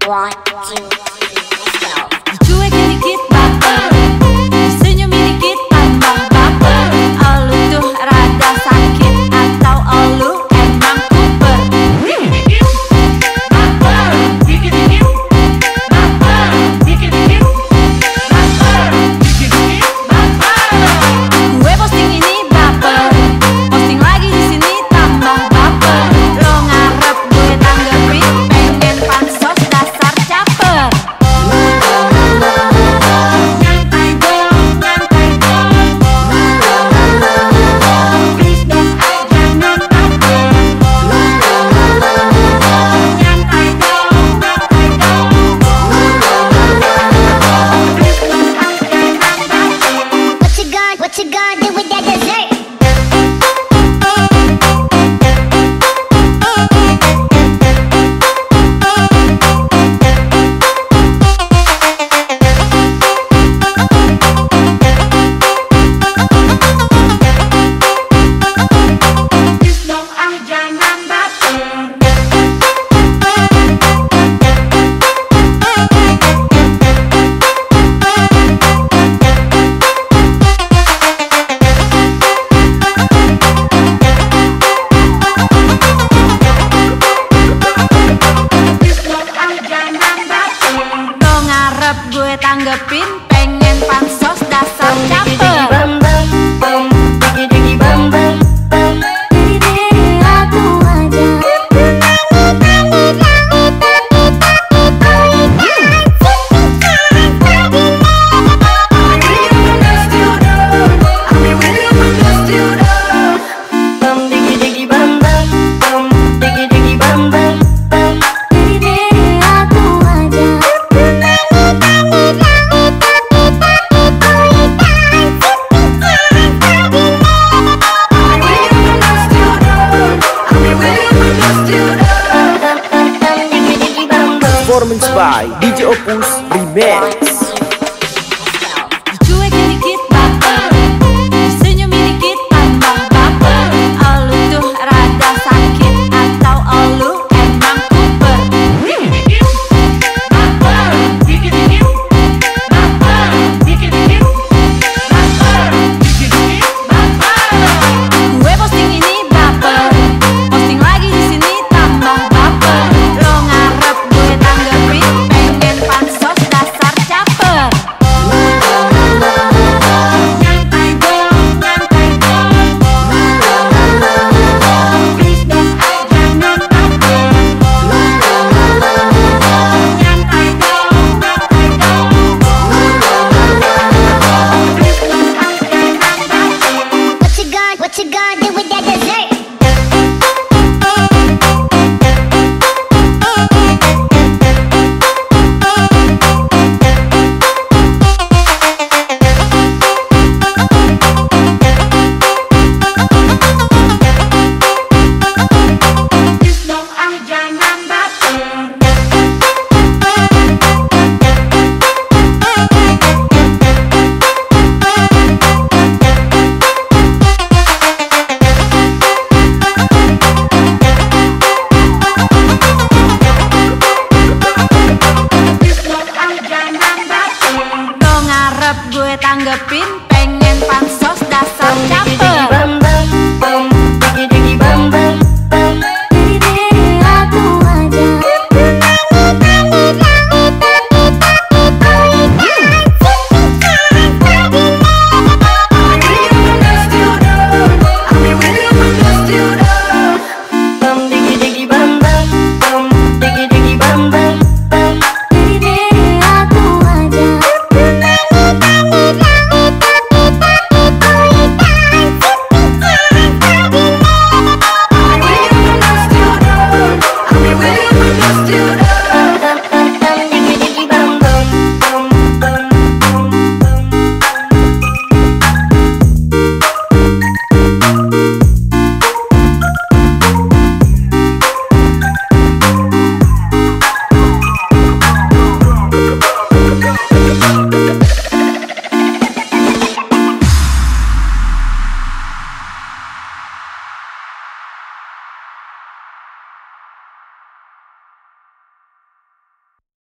One, two, three, let's go. Dicuekin dikit baper, disenyumin dikit tambah baper. Elu tuh rada sakit atau elu emang kuper? Dikit-dikit baper, dikit-dikit baper, dikit-dikit baper, dikit-dikit baper. Gue posting ini baper, posting lagi di sini tambah baper. Lo ngarep gue tanggepin, pengen pansos dasar caper. Nyantai dong, please dong jangan baper. Nyantai dong, please dong jangan baper. What you gonna do with that dessert? Please dong jangan baper. Please dong jangan baper. Lo ngarep gue tanggepin, pengen pansos dasar caper. Performance by DJ Opus Remix.